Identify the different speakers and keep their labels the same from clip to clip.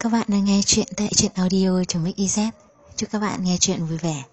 Speaker 1: Các bạn đang nghe chuyện tại truyện audio.mix.iz. Chúc các bạn nghe chuyện vui vẻ.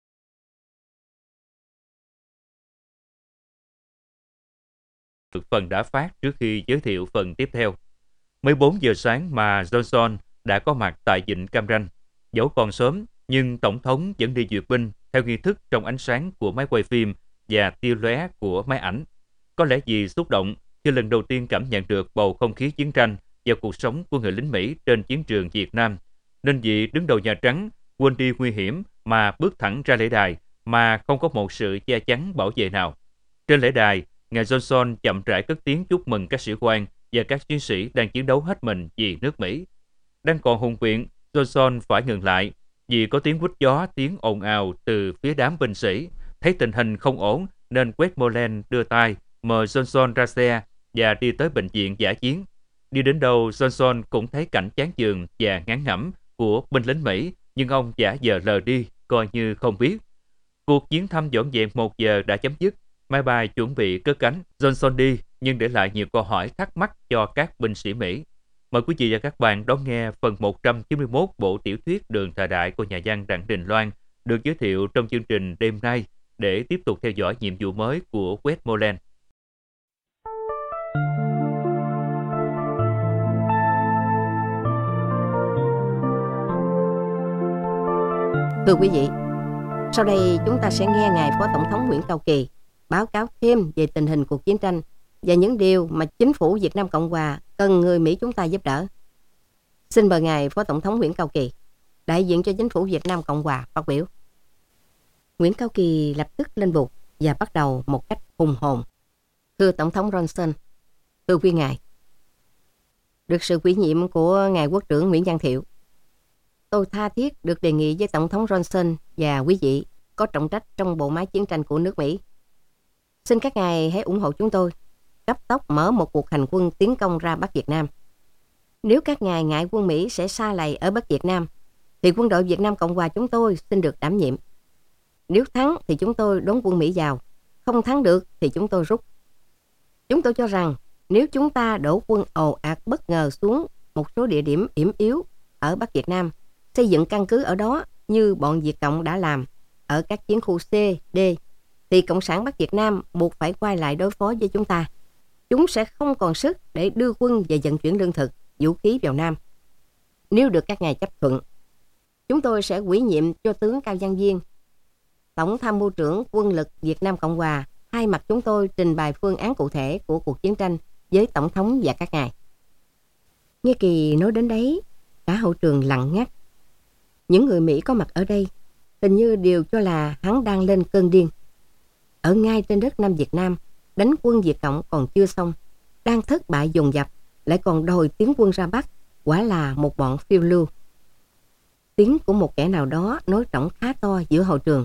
Speaker 2: Phần đã phát trước khi giới thiệu phần tiếp theo. Mới 4 giờ sáng mà Johnson đã có mặt tại Vịnh Cam Ranh. Dẫu còn sớm, nhưng Tổng thống vẫn đi duyệt binh theo nghi thức trong ánh sáng của máy quay phim và tia lóe của máy ảnh. Có lẽ vì xúc động khi lần đầu tiên cảm nhận được bầu không khí chiến tranh và cuộc sống của người lính Mỹ trên chiến trường Việt Nam, nên vị đứng đầu Nhà Trắng quên đi nguy hiểm mà bước thẳng ra lễ đài mà không có một sự che chắn bảo vệ nào. Trên lễ đài, ngài Johnson chậm rãi cất tiếng chúc mừng các sĩ quan và các chiến sĩ đang chiến đấu hết mình vì nước Mỹ. Đang còn hùng biện, Johnson phải ngừng lại vì có tiếng huýt gió, tiếng ồn ào từ phía đám binh sĩ. Thấy tình hình không ổn nên Westmoreland đưa tay mời Johnson ra xe và đi tới bệnh viện dã chiến. Đi đến đâu, Johnson cũng thấy cảnh chán chường và ngán ngẩm của binh lính Mỹ, nhưng ông giả vờ lờ đi, coi như không biết. Cuộc chuyến thăm dọn dẹp 1 giờ đã chấm dứt. Máy bay chuẩn bị cất cánh. Johnson đi nhưng để lại nhiều câu hỏi thắc mắc cho các binh sĩ Mỹ. Mời quý vị và các bạn đón nghe phần 191 bộ tiểu thuyết Đường thời đại của nhà văn Đặng Đình Loan được giới thiệu trong chương trình đêm nay để tiếp tục theo dõi nhiệm vụ mới của Westmoreland.
Speaker 3: Thưa quý vị, sau đây chúng ta sẽ nghe Ngài Phó Tổng thống Nguyễn Cao Kỳ báo cáo thêm về tình hình cuộc chiến tranh và những điều mà chính phủ Việt Nam Cộng Hòa cần người Mỹ chúng ta giúp đỡ. Xin mời Ngài Phó Tổng thống Nguyễn Cao Kỳ, đại diện cho chính phủ Việt Nam Cộng Hòa, phát biểu. Nguyễn Cao Kỳ lập tức lên bục và bắt đầu một cách hùng hồn. Thưa Tổng thống Johnson, thưa quý ngài, được sự ủy nhiệm của Ngài Quốc trưởng Nguyễn Văn Thiệu, tôi tha thiết được đề nghị với Tổng thống Johnson và quý vị có trọng trách trong bộ máy chiến tranh của nước Mỹ. Xin các ngài hãy ủng hộ chúng tôi, cấp tốc mở một cuộc hành quân tiến công ra Bắc Việt Nam. Nếu các ngài ngại quân Mỹ sẽ sa lầy ở Bắc Việt Nam, thì quân đội Việt Nam Cộng Hòa chúng tôi xin được đảm nhiệm. Nếu thắng thì chúng tôi đón quân Mỹ vào, không thắng được thì chúng tôi rút. Chúng tôi cho rằng nếu chúng ta đổ quân ồ ạt bất ngờ xuống một số địa điểm yểm yếu ở Bắc Việt Nam, xây dựng căn cứ ở đó như bọn Việt Cộng đã làm ở các chiến khu C, D, thì Cộng sản Bắc Việt Nam buộc phải quay lại đối phó với chúng ta. Chúng sẽ không còn sức để đưa quân và vận chuyển lương thực, vũ khí vào Nam. Nếu được các ngài chấp thuận, chúng tôi sẽ ủy nhiệm cho tướng Cao Văn Viên, Tổng tham mưu trưởng quân lực Việt Nam Cộng Hòa, thay mặt chúng tôi trình bày phương án cụ thể của cuộc chiến tranh với Tổng thống và các ngài. Nghe Kỳ nói đến đấy, cả hậu trường lặng ngắt. Những người Mỹ có mặt ở đây hình như đều cho là hắn đang lên cơn điên. Ở ngay trên đất Nam Việt Nam, đánh quân Việt Cộng còn chưa xong, đang thất bại dồn dập, lại còn đòi tiến quân ra Bắc, quả là một bọn phiêu lưu. Tiếng của một kẻ nào đó nói trỏng khá to giữa hậu trường.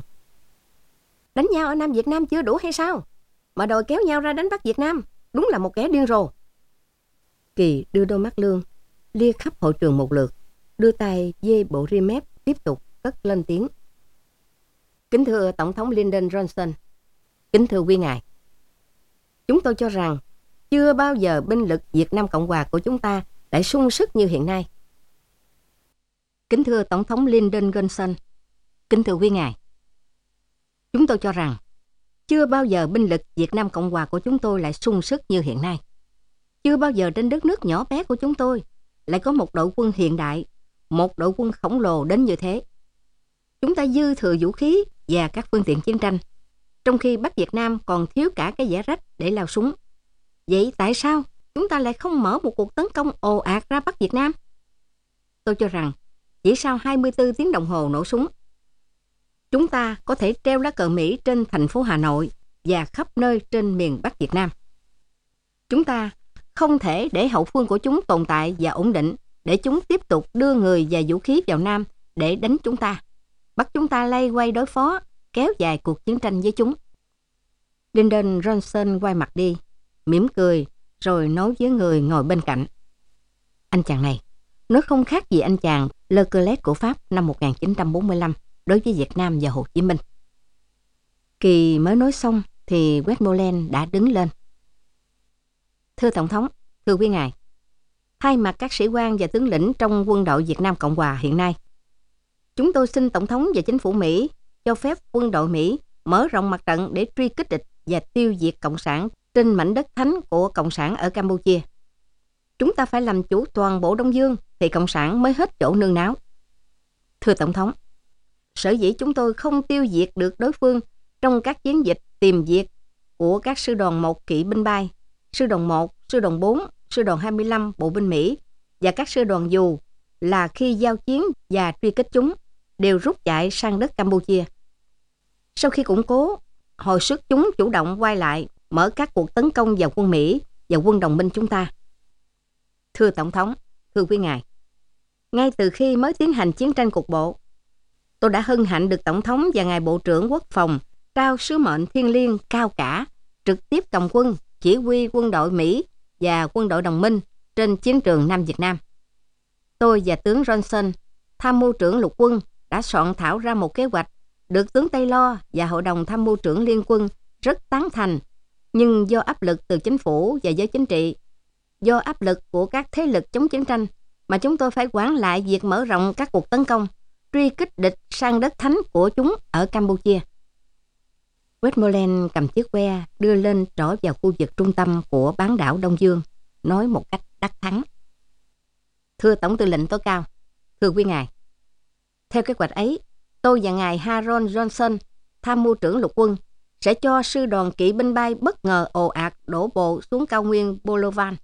Speaker 3: Đánh nhau ở Nam Việt Nam chưa đủ hay sao? Mà đòi kéo nhau ra đánh Bắc Việt Nam, đúng là một kẻ điên rồ. Kỳ đưa đôi mắt lương, lia khắp hội trường một lượt, đưa tay dê bộ ria mép, tiếp tục cất lên tiếng. Kính thưa Tổng thống Lyndon Johnson, kính thưa quý ngài, chúng tôi cho rằng chưa bao giờ binh lực Việt Nam Cộng Hòa của chúng ta lại sung sức như hiện nay. Kính thưa Tổng thống Lyndon Johnson, kính thưa quý ngài, chúng tôi cho rằng chưa bao giờ binh lực Việt Nam Cộng Hòa của chúng tôi lại sung sức như hiện nay. Chưa bao giờ trên đất nước nhỏ bé của chúng tôi lại có một đội quân hiện đại, một đội quân khổng lồ đến như thế. Chúng ta dư thừa vũ khí và các phương tiện chiến tranh, trong khi Bắc Việt Nam còn thiếu cả cái vẽ rách để lao súng. Vậy tại sao chúng ta lại không mở một cuộc tấn công ồ ạt ra Bắc Việt Nam? Tôi cho rằng chỉ sau 24 tiếng đồng hồ nổ súng, chúng ta có thể treo lá cờ Mỹ trên thành phố Hà Nội và khắp nơi trên miền Bắc Việt Nam. Chúng ta không thể để hậu phương của chúng tồn tại và ổn định, để chúng tiếp tục đưa người và vũ khí vào Nam để đánh chúng ta, bắt chúng ta lay quay đối phó, kéo dài cuộc chiến tranh với chúng. Lyndon Johnson quay mặt đi, mỉm cười, rồi nói với người ngồi bên cạnh. Anh chàng này, nói không khác gì anh chàng Leclerc của Pháp năm 1945 đối với Việt Nam và Hồ Chí Minh. Kỳ mới nói xong thì Westmoreland đã đứng lên. Thưa Tổng thống, thưa quý ngài, thay mặt các sĩ quan và tướng lĩnh trong quân đội Việt Nam Cộng Hòa hiện nay, chúng tôi xin Tổng thống và chính phủ Mỹ cho phép quân đội Mỹ mở rộng mặt trận để truy kích địch và tiêu diệt Cộng sản trên mảnh đất thánh của Cộng sản ở Campuchia. Chúng ta phải làm chủ toàn bộ Đông Dương thì Cộng sản mới hết chỗ nương náu. Thưa Tổng thống, sở dĩ chúng tôi không tiêu diệt được đối phương trong các chiến dịch tìm diệt của các sư đoàn 1 kỵ binh bay, sư đoàn 1, sư đoàn 4, sư đoàn 25 bộ binh Mỹ và các sư đoàn dù là khi giao chiến và truy kích chúng đều rút chạy sang đất Campuchia. Sau khi củng cố, hồi sức chúng chủ động quay lại mở các cuộc tấn công vào quân Mỹ và quân đồng minh chúng ta. Thưa Tổng thống, thưa quý ngài, ngay từ khi mới tiến hành chiến tranh cục bộ, tôi đã hân hạnh được Tổng thống và ngài Bộ trưởng Quốc phòng trao sứ mệnh thiêng liêng cao cả, trực tiếp cầm quân, chỉ huy quân đội Mỹ và quân đội đồng minh trên chiến trường Nam Việt Nam. Tôi và tướng Johnson, tham mưu trưởng lục quân, đã soạn thảo ra một kế hoạch được tướng Taylor và Hội đồng Tham mưu trưởng Liên quân rất tán thành, nhưng do áp lực từ chính phủ và giới chính trị, do áp lực của các thế lực chống chiến tranh mà chúng tôi phải hoãn lại việc mở rộng các cuộc tấn công, truy kích địch sang đất thánh của chúng ở Campuchia. Westmoreland cầm chiếc que đưa lên trỏ vào khu vực trung tâm của bán đảo Đông Dương, nói một cách đắc thắng. Thưa Tổng tư lệnh tối cao, thưa quý ngài, theo kế hoạch ấy, tôi và ngài Harold Johnson, tham mưu trưởng lục quân, sẽ cho sư đoàn kỵ binh bay bất ngờ ồ ạt đổ bộ xuống cao nguyên Bolovan.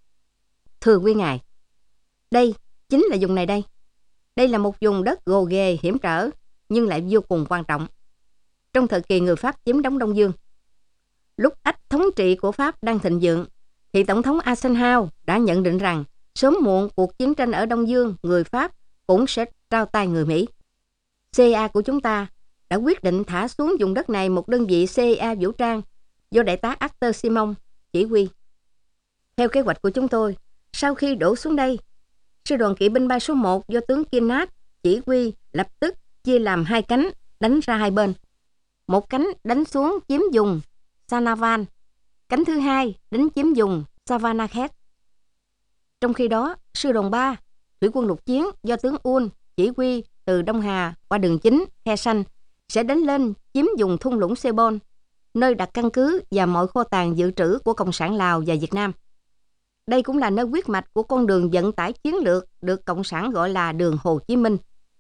Speaker 3: Thưa quý ngài, đây chính là vùng này đây. Đây là một vùng đất gồ ghề hiểm trở, nhưng lại vô cùng quan trọng. Trong thời kỳ người Pháp chiếm đóng Đông Dương, lúc ách thống trị của Pháp đang thịnh vượng, thì Tổng thống Eisenhower đã nhận định rằng sớm muộn cuộc chiến tranh ở Đông Dương, người Pháp cũng sẽ trao tay người Mỹ. CIA của chúng ta đã quyết định thả xuống vùng đất này một đơn vị CIA vũ trang do đại tá Arthur Simon chỉ huy. Theo kế hoạch của chúng tôi, sau khi đổ xuống đây, sư đoàn kỵ binh bay số 1 do tướng Kinnard chỉ huy lập tức chia làm hai cánh đánh ra hai bên. Một cánh đánh xuống chiếm vùng Sanavan, cánh thứ hai đánh chiếm vùng Savanakhet. Trong khi đó, sư đoàn 3, thủy quân lục chiến do tướng Un chỉ huy từ Đông Hà qua đường chính Khe Sanh sẽ đánh lên chiếm vùng thung lũng Sebon, nơi đặt căn cứ và mọi kho tàng dự trữ của Cộng sản Lào và Việt Nam. Đây cũng là nơi huyết mạch của con đường vận tải chiến lược được Cộng sản gọi là đường Hồ Chí Minh.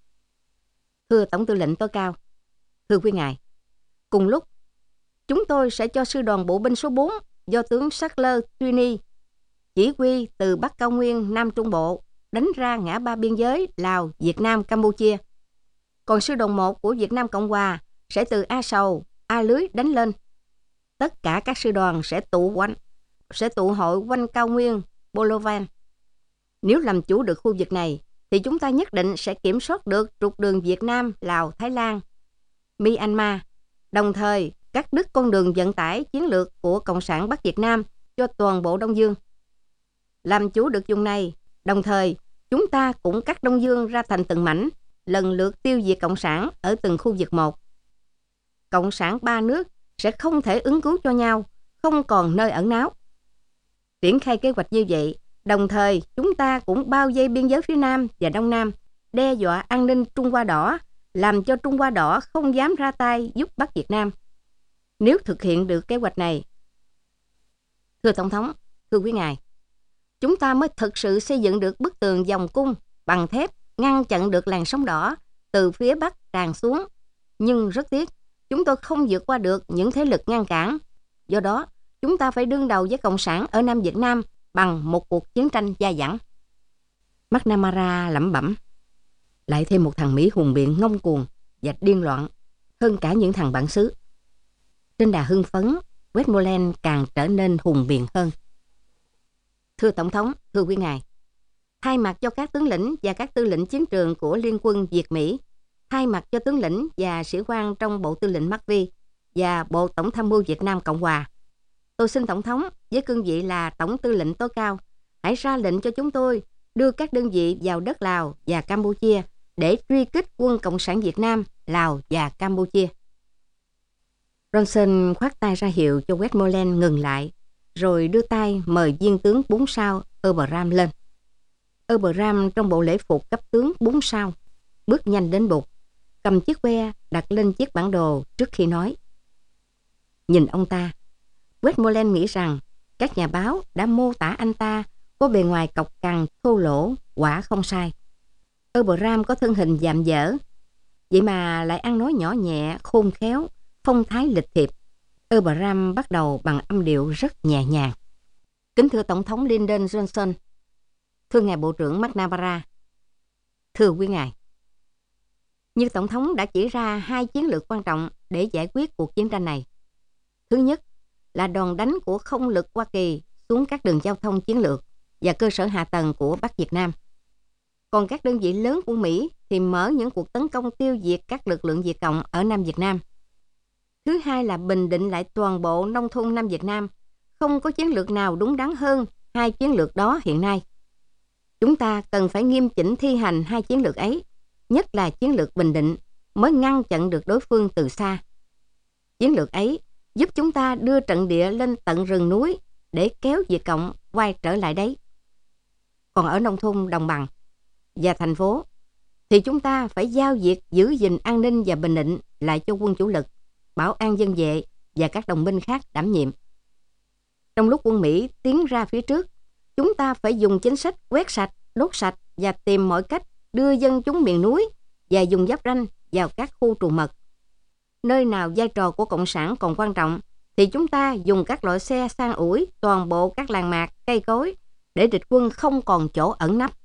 Speaker 3: Thưa Tổng tư lệnh tối cao, thưa quý ngài, cùng lúc, chúng tôi sẽ cho sư đoàn bộ binh số 4 do tướng Sackler Twini chỉ huy từ Bắc Cao Nguyên, Nam Trung Bộ đánh ra ngã ba biên giới Lào, Việt Nam, Campuchia. Còn sư đoàn 1 của Việt Nam Cộng Hòa sẽ từ A Sầu, A Lưới đánh lên. Tất cả các sư đoàn sẽ tụ hội quanh cao nguyên Bolovan. Nếu làm chủ được khu vực này, thì chúng ta nhất định sẽ kiểm soát được trục đường Việt Nam, Lào, Thái Lan, Myanmar, đồng thời cắt đứt con đường vận tải chiến lược của Cộng sản Bắc Việt Nam cho toàn bộ Đông Dương. Làm chủ được vùng này, đồng thời chúng ta cũng cắt Đông Dương ra thành từng mảnh, lần lượt tiêu diệt Cộng sản ở từng khu vực một. Cộng sản ba nước sẽ không thể ứng cứu cho nhau, không còn nơi ẩn náu. Triển khai kế hoạch như vậy, đồng thời chúng ta cũng bao vây biên giới phía Nam và Đông Nam, đe dọa an ninh Trung Hoa Đỏ, làm cho Trung Hoa Đỏ không dám ra tay giúp Bắc Việt Nam. Nếu thực hiện được kế hoạch này, thưa Tổng thống, thưa quý ngài, chúng ta mới thực sự xây dựng được bức tường vòng cung bằng thép ngăn chặn được làn sóng đỏ từ phía Bắc tràn xuống. Nhưng rất tiếc, chúng tôi không vượt qua được những thế lực ngăn cản. Do đó, chúng ta phải đương đầu với Cộng sản ở Nam Việt Nam bằng một cuộc chiến tranh dai dẳng. McNamara lẩm bẩm, lại thêm một thằng Mỹ hùng biện ngông cuồng và điên loạn hơn cả những thằng bản xứ. Trên đà hưng phấn, Westmoreland càng trở nên hùng biện hơn. Thưa Tổng thống, thưa quý ngài, thay mặt cho các tướng lĩnh và các tư lệnh chiến trường của Liên quân Việt Mỹ, thay mặt cho tướng lĩnh và sĩ quan trong Bộ Tư lệnh MACV và Bộ Tổng tham mưu Việt Nam Cộng Hòa, tôi xin Tổng thống với cương vị là Tổng tư lệnh tối cao, hãy ra lệnh cho chúng tôi đưa các đơn vị vào đất Lào và Campuchia để truy kích quân Cộng sản Việt Nam, Lào và Campuchia. Johnson khoát tay ra hiệu cho Westmoreland ngừng lại, rồi đưa tay mời viên tướng 4 sao Abraham lên. Abraham trong bộ lễ phục cấp tướng 4 sao, bước nhanh đến bục, cầm chiếc que đặt lên chiếc bản đồ trước khi nói. Nhìn ông ta, Westmoreland nghĩ rằng các nhà báo đã mô tả anh ta có bề ngoài cọc cằn, thô lỗ, quả không sai. Abraham có thân hình dạm dở, vậy mà lại ăn nói nhỏ nhẹ, khôn khéo, phong thái lịch thiệp. Abraham bắt đầu bằng âm điệu rất nhẹ nhàng. Kính thưa Tổng thống Lyndon Johnson, thưa ngài Bộ trưởng McNamara, thưa quý ngài. Như Tổng thống đã chỉ ra 2 chiến lược quan trọng để giải quyết cuộc chiến tranh này. Thứ nhất là đòn đánh của không lực Hoa Kỳ xuống các đường giao thông chiến lược và cơ sở hạ tầng của Bắc Việt Nam. Còn các đơn vị lớn của Mỹ thì mở những cuộc tấn công tiêu diệt các lực lượng Việt Cộng ở Nam Việt Nam. Thứ hai là bình định lại toàn bộ nông thôn Nam Việt Nam. Không có chiến lược nào đúng đắn hơn 2 chiến lược đó hiện nay. Chúng ta cần phải nghiêm chỉnh thi hành 2 chiến lược ấy, nhất là chiến lược bình định, mới ngăn chặn được đối phương từ xa. Chiến lược ấy giúp chúng ta đưa trận địa lên tận rừng núi để kéo Việt Cộng quay trở lại đấy. Còn ở nông thôn đồng bằng và thành phố thì chúng ta phải giao việc giữ gìn an ninh và bình định lại cho quân chủ lực, bảo an dân vệ và các đồng minh khác đảm nhiệm. Trong lúc quân Mỹ tiến ra phía trước, chúng ta phải dùng chính sách quét sạch, đốt sạch và tìm mọi cách đưa dân chúng miền núi và vùng giáp ranh vào các khu trù mật. Nơi nào vai trò của Cộng sản còn quan trọng thì chúng ta dùng các loại xe san ủi toàn bộ các làng mạc, cây cối để địch quân không còn chỗ ẩn nấp.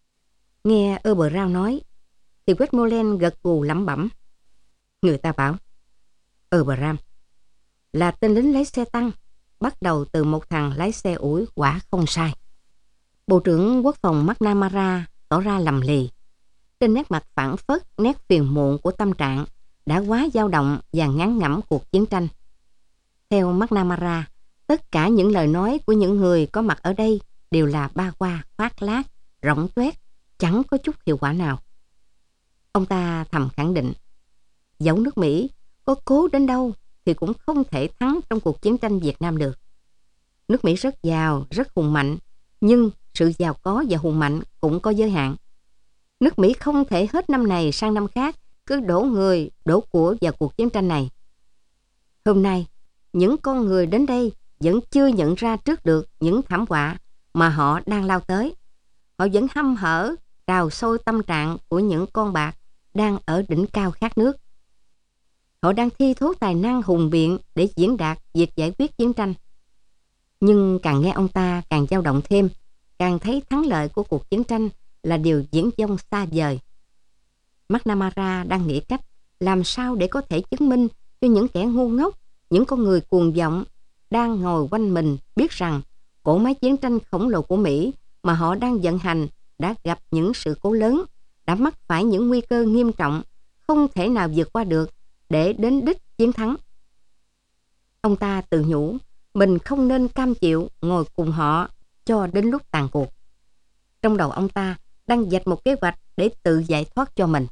Speaker 3: Nghe Abraham nói thì Westmoreland gật gù lẩm bẩm. Người ta bảo Abraham là tên lính lái xe tăng, bắt đầu từ một thằng lái xe ủi quả không sai. Bộ trưởng Quốc phòng McNamara tỏ ra lầm lì. Trên nét mặt phảng phất nét phiền muộn của tâm trạng đã quá dao động và ngán ngẩm cuộc chiến tranh. Theo McNamara, tất cả những lời nói của những người có mặt ở đây đều là ba qua, khoác lác, rỗng tuét, chẳng có chút hiệu quả nào. Ông ta thầm khẳng định, dẫu nước Mỹ có cố đến đâu thì cũng không thể thắng trong cuộc chiến tranh Việt Nam được. Nước Mỹ rất giàu, rất hùng mạnh, nhưng sự giàu có và hùng mạnh cũng có giới hạn. Nước Mỹ không thể hết năm này sang năm khác cứ đổ người, đổ của vào cuộc chiến tranh này. Hôm nay, những con người đến đây vẫn chưa nhận ra trước được những thảm họa mà họ đang lao tới. Họ vẫn hăm hở trào sôi tâm trạng của những con bạc đang ở đỉnh cao khát nước. Họ đang thi thố tài năng hùng biện để diễn đạt việc giải quyết chiến tranh. Nhưng càng nghe ông ta càng dao động thêm, càng thấy thắng lợi của cuộc chiến tranh là điều viển vông xa vời. McNamara đang nghĩ cách làm sao để có thể chứng minh cho những kẻ ngu ngốc, những con người cuồng vọng đang ngồi quanh mình biết rằng cỗ máy chiến tranh khổng lồ của Mỹ mà họ đang vận hành đã gặp những sự cố lớn, đã mắc phải những nguy cơ nghiêm trọng, không thể nào vượt qua được để đến đích chiến thắng. Ông ta tự nhủ mình không nên cam chịu ngồi cùng họ cho đến lúc tàn cuộc. Trong đầu ông ta đang vạch một kế hoạch để tự giải thoát cho mình.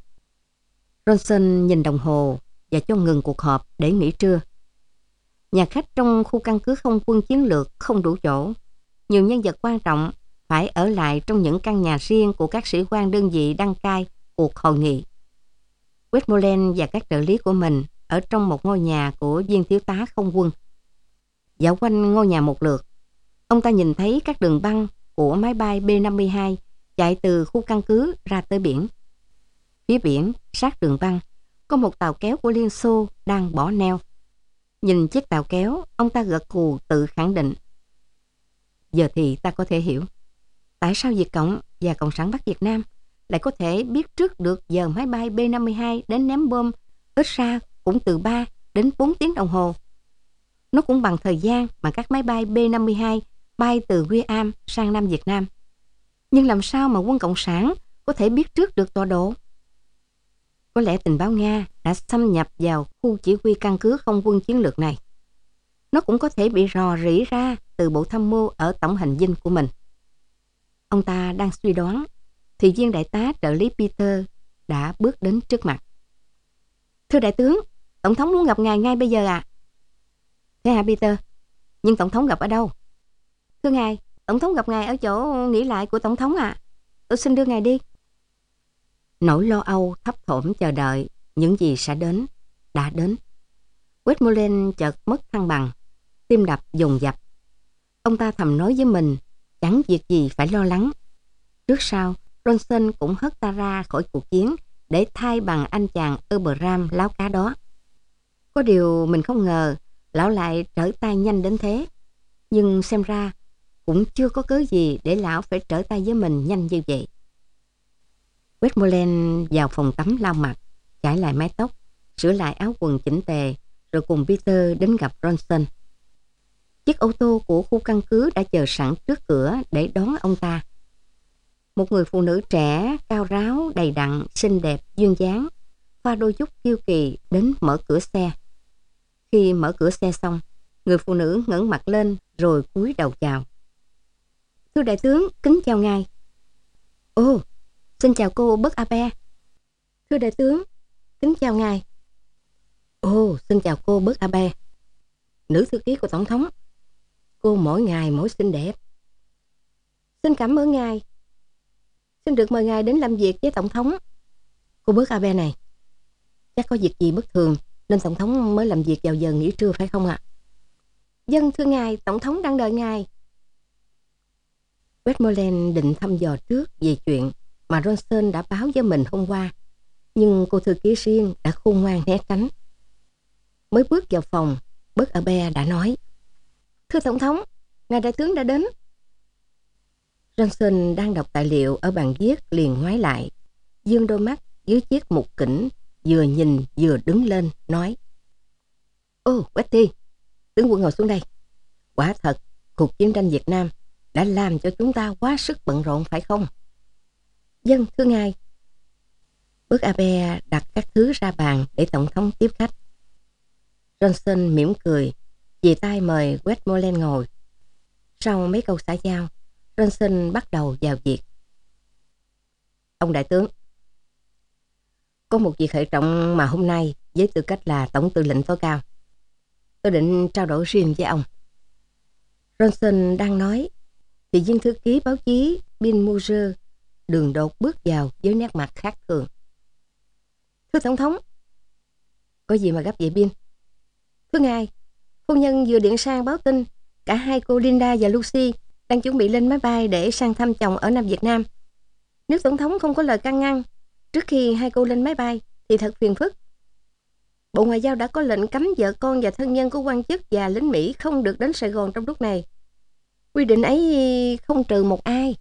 Speaker 3: Johnson nhìn đồng hồ và cho ngừng cuộc họp để nghỉ trưa. Nhà khách trong khu căn cứ không quân chiến lược không đủ chỗ. Nhiều nhân vật quan trọng phải ở lại trong những căn nhà riêng của các sĩ quan đơn vị đăng cai cuộc hội nghị. Westmoreland và các trợ lý của mình ở trong một ngôi nhà của viên thiếu tá không quân. Dạo quanh ngôi nhà một lượt, ông ta nhìn thấy các đường băng của máy bay B-52 chạy từ khu căn cứ ra tới biển. Phía biển, sát đường băng, có một tàu kéo của Liên Xô đang bỏ neo. Nhìn chiếc tàu kéo, ông ta gật gù tự khẳng định. Giờ thì ta có thể hiểu tại sao Việt Cộng và Cộng sản Bắc Việt Nam lại có thể biết trước được giờ máy bay B-52 đến ném bom, ít ra cũng từ 3 đến 4 tiếng đồng hồ. Nó cũng bằng thời gian mà các máy bay B-52 bay từ Guam sang Nam Việt Nam. Nhưng làm sao mà quân Cộng sản có thể biết trước được tọa độ? Có lẽ tình báo Nga đã xâm nhập vào khu chỉ huy căn cứ không quân chiến lược này. Nó cũng có thể bị rò rỉ ra từ bộ tham mưu ở tổng hành dinh của mình. Ông ta đang suy đoán thì viên đại tá trợ lý Peter đã bước đến trước mặt. Thưa đại tướng, tổng thống muốn gặp ngài ngay bây giờ ạ. Thế hả Peter? Nhưng tổng thống gặp ở đâu? Thưa ngài, tổng thống gặp ngài ở chỗ nghỉ lại của tổng thống ạ. tôi xin đưa ngài đi. Nỗi lo âu thấp thỏm chờ đợi những gì sẽ đến, đã đến. Westmoreland chợt mất thăng bằng, tim đập dồn dập. Ông ta thầm nói với mình, chẳng việc gì phải lo lắng. Trước sau, Ronson cũng hất ta ra khỏi cuộc chiến để thay bằng anh chàng Abraham láo cá đó. Có điều mình không ngờ lão lại trở tay nhanh đến thế. Nhưng xem ra cũng chưa có cớ gì để lão phải trở tay với mình nhanh như vậy. Westmoreland vào phòng tắm lau mặt, chải lại mái tóc, sửa lại áo quần chỉnh tề, rồi cùng Peter đến gặp Ronson. Chiếc ô tô của khu căn cứ đã chờ sẵn trước cửa để đón ông ta. Một người phụ nữ trẻ, cao ráo, đầy đặn, xinh đẹp, duyên dáng, pha đôi chút kiêu kỳ đến mở cửa xe. Khi mở cửa xe xong, người phụ nữ ngẩng mặt lên rồi cúi đầu chào. Thưa đại tướng, kính chào ngài. Ồ, xin chào cô Bất Abe. Thưa đại tướng, kính chào ngài. Ồ, xin chào cô Bất Abe, nữ thư ký của tổng thống. Cô mỗi ngày mỗi xinh đẹp. Xin cảm ơn ngài. Xin được mời ngài đến làm việc với tổng thống. Cô Bất Abe này, chắc có việc gì bất thường nên tổng thống mới làm việc vào giờ nghỉ trưa phải không ạ? Vâng thưa ngài, tổng thống đang đợi ngài. Westmoreland định thăm dò trước về chuyện mà Ronson đã báo với mình hôm qua, nhưng cô thư ký riêng đã khôn ngoan né tránh. Mới bước vào phòng, Bất Abe đã nói: Thưa tổng thống, ngài đại tướng đã đến. Ronson đang đọc tài liệu ở bàn viết liền ngoái lại, dương đôi mắt dưới chiếc mục kỉnh, vừa nhìn vừa đứng lên nói: Ô Westy, tướng quân ngồi xuống đây. Quả thật cuộc chiến tranh Việt Nam đã làm cho chúng ta quá sức bận rộn phải không? Vâng thưa ngài. Bất Abe đặt các thứ ra bàn để tổng thống tiếp khách. Ronson mỉm cười, chìa tay mời Westmoreland ngồi. Sau mấy câu xã giao, Ronson bắt đầu vào việc. Ông đại tướng, có một việc hệ trọng mà hôm nay với tư cách là tổng tư lệnh tối cao, tôi định trao đổi riêng với ông. Ronson đang nói thì viên thư ký báo chí Bill Moser đường đột bước vào với nét mặt khác thường. Thưa tổng thống. Có gì mà gấp vậy Bill? Thưa ngài, phu nhân vừa điện sang báo tin cả hai cô Linda và Lucy đang chuẩn bị lên máy bay để sang thăm chồng ở Nam Việt Nam. Nếu tổng thống không có lời can ngăn trước khi hai cô lên máy bay thì thật phiền phức. Bộ Ngoại giao đã có lệnh cấm vợ con và thân nhân của quan chức và lính Mỹ không được đến Sài Gòn trong lúc này. Quy định ấy không trừ một ai.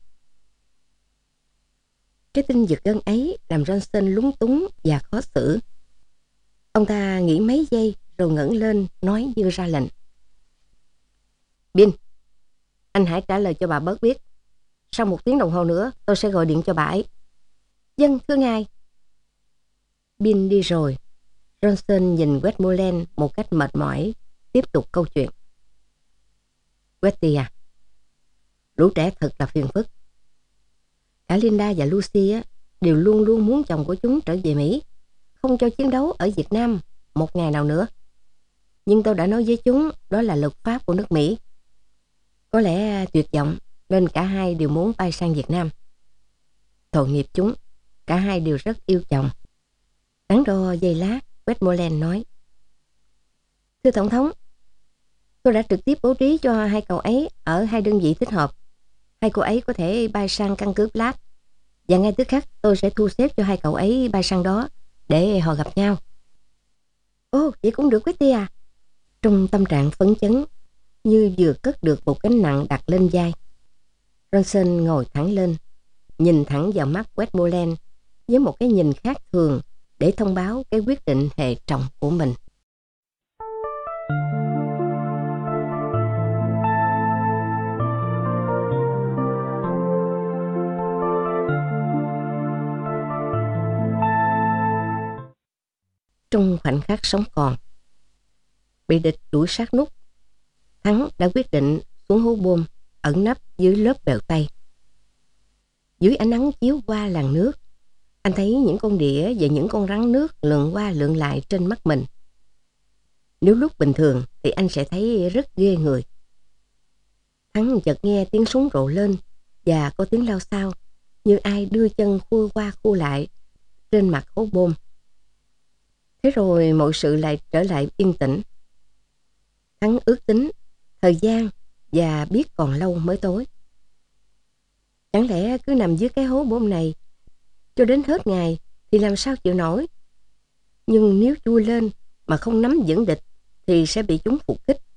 Speaker 3: Cái tin giật gân ấy làm Johnson lúng túng và khó xử. Ông ta nghĩ mấy giây rồi ngẩng lên nói như ra lệnh. Bin, anh hãy trả lời cho bà bớt biết. Sau 1 tiếng đồng hồ nữa tôi sẽ gọi điện cho bà ấy. Vâng thưa ngài. Bin đi rồi. Johnson nhìn Westmoreland một cách mệt mỏi, tiếp tục câu chuyện. Westy à, lũ trẻ thật là phiền phức. Cả Linda và Lucy đều luôn luôn muốn chồng của chúng trở về Mỹ, không cho chiến đấu ở Việt Nam một ngày nào nữa. Nhưng tôi đã nói với chúng đó là luật pháp của nước Mỹ. Có lẽ tuyệt vọng nên cả hai đều muốn bay sang Việt Nam. Tội nghiệp chúng, cả hai đều rất yêu chồng. Đắn đo giây lát, Westmoreland nói. Thưa tổng thống, tôi đã trực tiếp bố trí cho hai cậu ấy ở hai đơn vị thích hợp. Hai cô ấy có thể bay sang căn cứ Platt, và ngay tức khắc tôi sẽ thu xếp cho hai cậu ấy bay sang đó để họ gặp nhau. Ồ, vậy cũng được Westy à? Trong tâm trạng phấn chấn, như vừa cất được một gánh nặng đặt lên vai. Ronson ngồi thẳng lên, nhìn thẳng vào mắt Westmoreland với một cái nhìn khác thường để thông báo cái quyết định hệ trọng của mình. Trong khoảnh khắc sống còn, bị địch đuổi sát nút, Thắng đã quyết định xuống hố bom ẩn nấp dưới lớp bèo tây. Dưới ánh nắng chiếu qua làn nước, anh thấy những con đĩa và những con rắn nước lượn qua lượn lại trên mắt mình. Nếu lúc bình thường thì anh sẽ thấy rất ghê người. Thắng chợt nghe tiếng súng rộ lên và có tiếng lao xao. như ai đưa chân khua qua khua lại trên mặt hố bom. Thế rồi mọi sự lại trở lại yên tĩnh. Thắng ước tính thời gian và biết còn lâu mới tối. Chẳng lẽ cứ nằm dưới cái hố bom này cho đến hết ngày thì làm sao chịu nổi. Nhưng nếu chui lên mà không nắm vững địch thì sẽ bị chúng phục kích.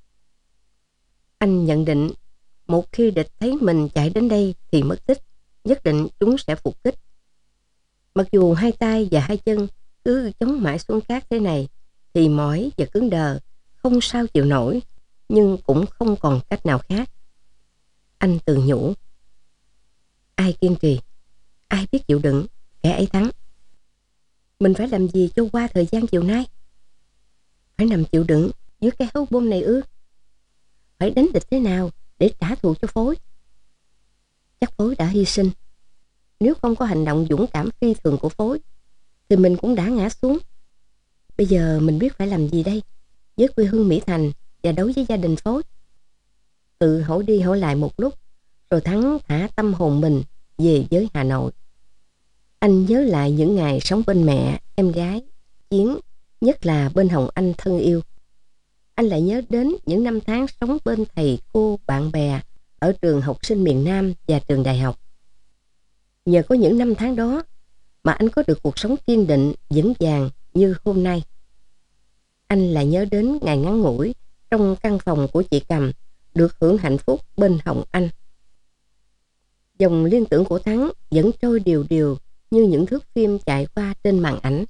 Speaker 3: Anh nhận định một khi địch thấy mình chạy đến đây thì mất tích, nhất định chúng sẽ phục kích. Mặc dù hai tay và hai chân cứ chống mãi xuống cát thế này thì mỏi và cứng đờ, không sao chịu nổi, nhưng cũng không còn cách nào khác. Anh tự nhủ, ai kiên trì, ai biết chịu đựng, kẻ ấy thắng. Mình phải làm gì cho qua thời gian chiều nay? Phải nằm chịu đựng dưới cái hố bom này ư? Phải đánh địch thế nào để trả thù cho Phối? Chắc Phối đã hy sinh. Nếu không có hành động dũng cảm phi thường của Phối thì mình cũng đã ngã xuống. Bây giờ mình biết phải làm gì đây với quê hương Mỹ Thành và đối với gia đình Phối? Tự hỏi đi hỏi lại một lúc, rồi Thắng thả tâm hồn mình về với Hà Nội. Anh nhớ lại những ngày sống bên mẹ, em gái, Chiến, nhất là bên Hồng Anh thân yêu. Anh lại nhớ đến những năm tháng sống bên thầy, cô, bạn bè ở trường học sinh miền Nam và trường đại học. Nhờ có những năm tháng đó mà anh có được cuộc sống kiên định, vững vàng như hôm nay. Anh lại nhớ đến ngày ngắn ngủi trong căn phòng của chị Cầm, được hưởng hạnh phúc bên Hồng Anh. Dòng liên tưởng của Thắng vẫn trôi điều điều như những thước phim chạy qua trên màn ảnh.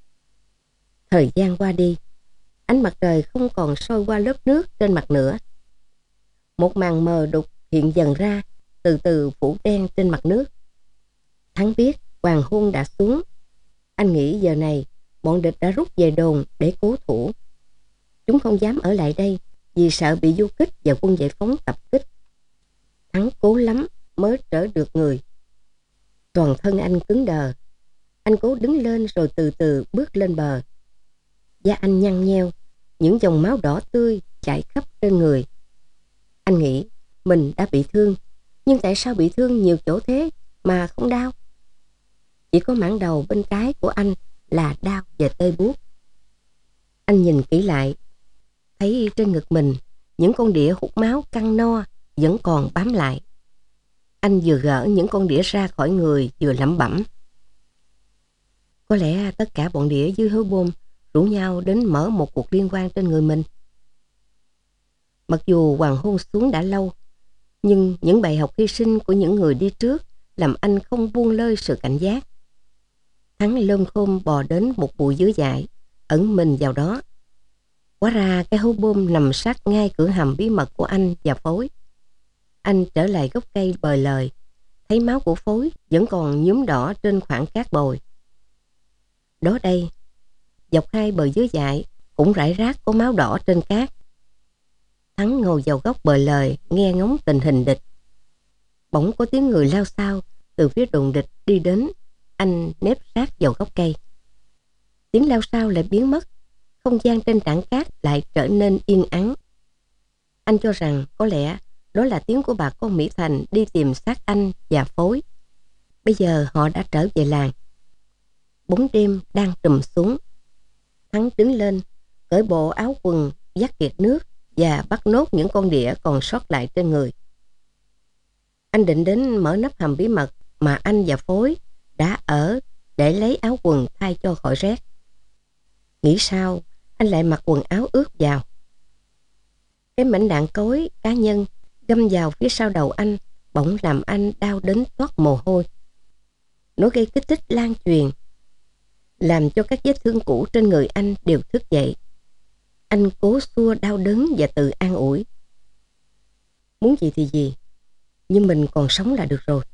Speaker 3: Thời gian qua đi, ánh mặt trời không còn soi qua lớp nước trên mặt nữa. Một màn mờ đục hiện dần ra, từ từ phủ đen trên mặt nước. Thắng biết hoàng hôn đã xuống. Anh nghĩ giờ này bọn địch đã rút về đồn để cố thủ. Chúng không dám ở lại đây vì sợ bị du kích và quân giải phóng tập kích. Thắng cố lắm mới trở được người. Toàn thân anh cứng đờ. Anh cố đứng lên rồi từ từ bước lên bờ. Da anh nhăn nheo, những dòng máu đỏ tươi chảy khắp trên người. Anh nghĩ mình đã bị thương, nhưng tại sao bị thương nhiều chỗ thế mà không đau? Chỉ có mảng đầu bên trái của anh là đau và tê buốt. Anh nhìn kỹ lại, thấy trên ngực mình những con đĩa hút máu căng no vẫn còn bám lại. Anh vừa gỡ những con đĩa ra khỏi người vừa lẩm bẩm. Có lẽ tất cả bọn đĩa dưới hố bom rủ nhau đến mở một cuộc liên hoan trên người mình. Mặc dù hoàng hôn xuống đã lâu, nhưng những bài học hy sinh của những người đi trước làm anh không buông lơi sự cảnh giác. Thắng lơm khôm bò đến một bụi dứa dại, ẩn mình vào đó. Hóa ra cái hố bom nằm sát ngay cửa hầm bí mật của anh và Phối. Anh trở lại gốc cây bời lời, thấy máu của Phối vẫn còn nhuốm đỏ trên khoảng cát bồi. Đó đây, dọc hai bờ dứa dại cũng rải rác có máu đỏ trên cát. Thắng ngồi vào góc bờ lời nghe ngóng tình hình địch. Bỗng có tiếng người lao xao từ phía đồn địch đi đến. Anh nép sát vào gốc cây. Tiếng lao xao lại biến mất. Không gian trên tảng cát lại trở nên yên ắng. Anh cho rằng có lẽ đó là tiếng của bà con Mỹ Thành đi tìm xác anh và Phối. Bây giờ họ đã trở về làng. Bóng đêm đang trùm xuống. Thắng đứng lên, cởi bộ áo quần vắt kiệt nước và bắt nốt những con đĩa còn sót lại trên người. Anh định đến mở nắp hầm bí mật mà anh và Phối đã ở để lấy áo quần thay cho khỏi rét. Nghĩ sao anh lại mặc quần áo ướt vào. Cái mảnh đạn cối cá nhân găm vào phía sau đầu anh bỗng làm anh đau đến toát mồ hôi. Nó gây kích thích lan truyền, làm cho các vết thương cũ trên người anh đều thức dậy. Anh cố xua đau đớn và tự an ủi. Muốn gì thì gì, nhưng mình còn sống là được rồi.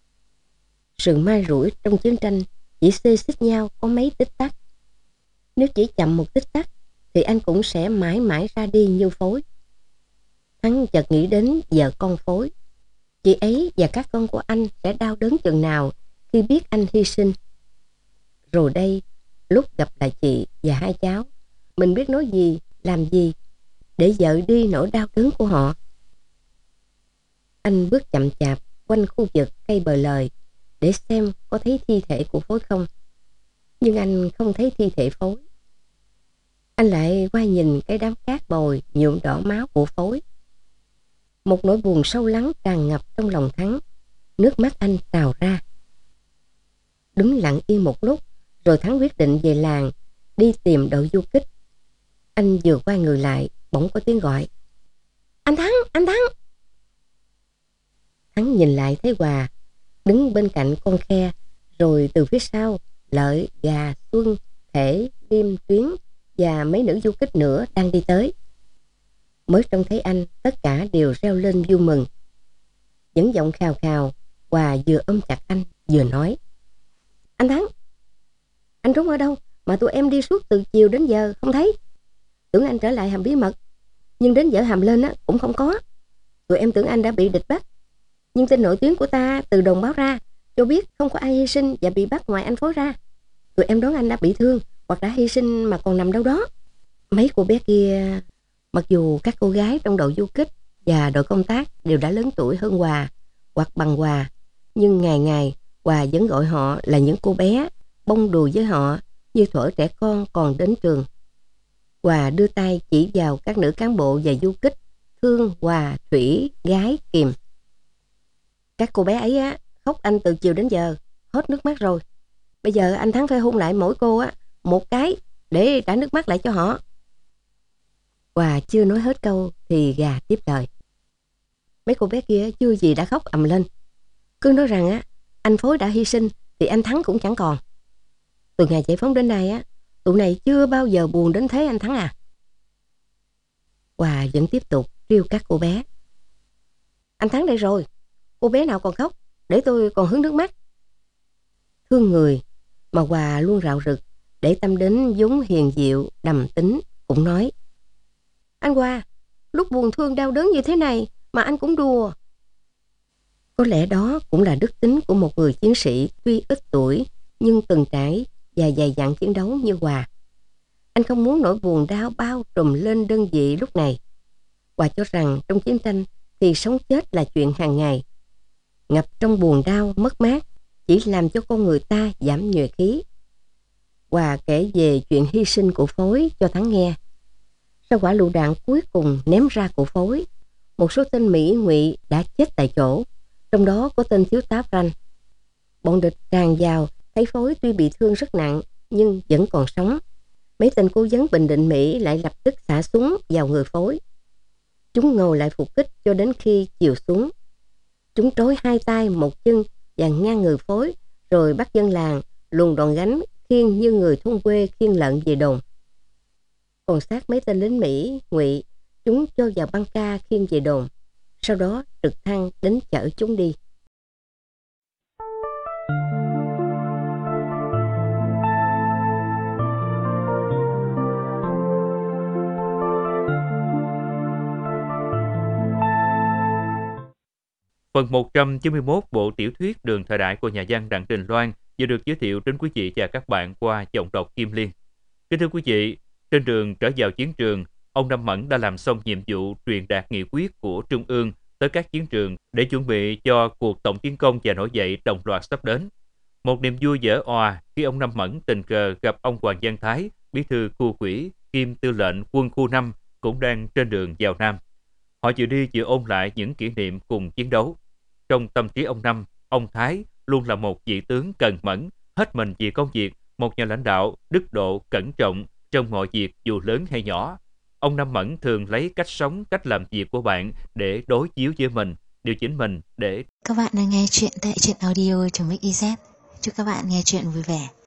Speaker 3: Sự mai rủi trong chiến tranh chỉ xê xích nhau có mấy tích tắc. Nếu chỉ chậm một tích tắc thì anh cũng sẽ mãi mãi ra đi như Phối. Thắng chợt nghĩ đến vợ con Phối. Chị ấy và các con của anh sẽ đau đớn chừng nào khi biết anh hy sinh. Rồi đây, lúc gặp lại chị và hai cháu, mình biết nói gì, làm gì để dỡ đi nỗi đau đớn của họ. Anh bước chậm chạp quanh khu vực cây bờ lời để xem có thấy thi thể của Phối không. Nhưng anh không thấy thi thể Phối. Anh lại qua nhìn cái đám cát bồi nhuộm đỏ máu của Phối. Một nỗi buồn sâu lắng tràn ngập trong lòng Thắng. Nước mắt anh trào ra. Đứng lặng yên một lúc, rồi Thắng quyết định về làng, đi tìm đội du kích. Anh vừa quay người lại, bỗng có tiếng gọi. Anh Thắng, anh Thắng. Thắng nhìn lại thấy Hòa đứng bên cạnh con khe, rồi từ phía sau, Lợi, Gà, Xuân, Thể, Liêm, Tuyến và mấy nữ du kích nữa đang đi tới. Mới trông thấy anh, tất cả đều reo lên vui mừng. Những giọng khào khào, Hòa vừa ôm chặt anh, vừa nói. Anh Thắng, anh trốn ở đâu mà tụi em đi suốt từ chiều đến giờ không thấy? Tưởng anh trở lại hầm bí mật, nhưng đến giờ hầm lên cũng không có. Tụi em tưởng anh đã bị địch bắt, nhưng tin nổi tiếng của ta từ đồn báo ra cho biết không có ai hy sinh và bị bắt ngoài anh Phối ra. Tụi em đoán anh đã bị thương hoặc đã hy sinh mà còn nằm đâu đó. Mấy cô bé kia, mặc dù các cô gái trong đội du kích và đội công tác đều đã lớn tuổi hơn Hòa hoặc bằng Hòa, nhưng ngày ngày Hòa vẫn gọi họ là những cô bé, bông đùa với họ như thuở trẻ con còn đến trường. Hòa đưa tay chỉ vào các nữ cán bộ và du kích Thương, Hòa, Thủy, Gái, Kiềm. Các cô bé ấy khóc anh từ chiều đến giờ, hết nước mắt rồi. Bây giờ anh Thắng phải hôn lại mỗi cô một cái để trả nước mắt lại cho họ. Hòa chưa nói hết câu thì Gà tiếp lời. Mấy cô bé kia chưa gì đã khóc ầm lên. Cứ nói rằng anh Phối đã hy sinh thì anh Thắng cũng chẳng còn. Từ ngày giải phóng đến nay tụi này chưa bao giờ buồn đến thế anh Thắng à. Hòa vẫn tiếp tục trêu các cô bé. Anh Thắng đây rồi, cô bé nào còn khóc, để tôi còn hứng nước mắt. Thương người mà Hòa luôn rạo rực, để tâm đến vốn hiền diệu, đầm tính, cũng nói. Anh Hòa, lúc buồn thương đau đớn như thế này mà anh cũng đùa. Có lẽ đó cũng là đức tính của một người chiến sĩ tuy ít tuổi nhưng từng trải và dày dặn chiến đấu như Hòa. Anh không muốn nỗi buồn đau bao trùm lên đơn vị lúc này. Hòa cho rằng trong chiến tranh thì sống chết là chuyện hàng ngày. Ngập trong buồn đau, mất mát chỉ làm cho con người ta giảm nhuệ khí. Hòa kể về chuyện hy sinh của Phối cho Thắng nghe. Sau quả lựu đạn cuối cùng ném ra của Phối, một số tên Mỹ ngụy đã chết tại chỗ, trong đó có tên thiếu tá Ranh. Bọn địch tràn vào, thấy Phối tuy bị thương rất nặng nhưng vẫn còn sống. Mấy tên cố vấn Bình Định Mỹ lại lập tức xả súng vào người Phối. Chúng ngồi lại phục kích cho đến khi chiều xuống. Chúng trói hai tay một chân và ngang người Phối, rồi bắt dân làng luồn đòn gánh khiêng như người thôn quê khiêng lợn về đồn. Còn xác mấy tên lính Mỹ ngụy, chúng cho vào băng ca khiêng về đồn, sau đó trực thăng đến chở chúng đi.
Speaker 2: Phần 191 bộ tiểu thuyết Đường thời đại của nhà văn Đặng Đình Loan vừa được giới thiệu đến quý vị và các bạn qua giọng đọc Kim Liên. Kính thưa quý vị, trên đường trở vào chiến trường, ông Năm Mẫn đã làm xong nhiệm vụ truyền đạt nghị quyết của Trung ương tới các chiến trường để chuẩn bị cho cuộc tổng tiến công và nổi dậy đồng loạt sắp đến. Một niềm vui vỡ òa khi ông Năm Mẫn tình cờ gặp ông Hoàng Văn Thái, bí thư khu quỹ, kiêm tư lệnh quân khu 5, cũng đang trên đường vào Nam. Họ vừa đi vừa ôn lại những kỷ niệm cùng chiến đấu. Trong tâm trí ông Năm, ông Thái luôn là một vị tướng cần mẫn, hết mình vì công việc, một nhà lãnh đạo đức độ, cẩn trọng trong mọi việc dù lớn hay nhỏ. Ông Năm Mẫn thường lấy cách sống, cách làm việc của bạn để đối chiếu với mình, điều chỉnh mình để...
Speaker 1: Các bạn đang nghe chuyện tại truyện audio.mix.iz. Chúc các bạn nghe chuyện vui vẻ.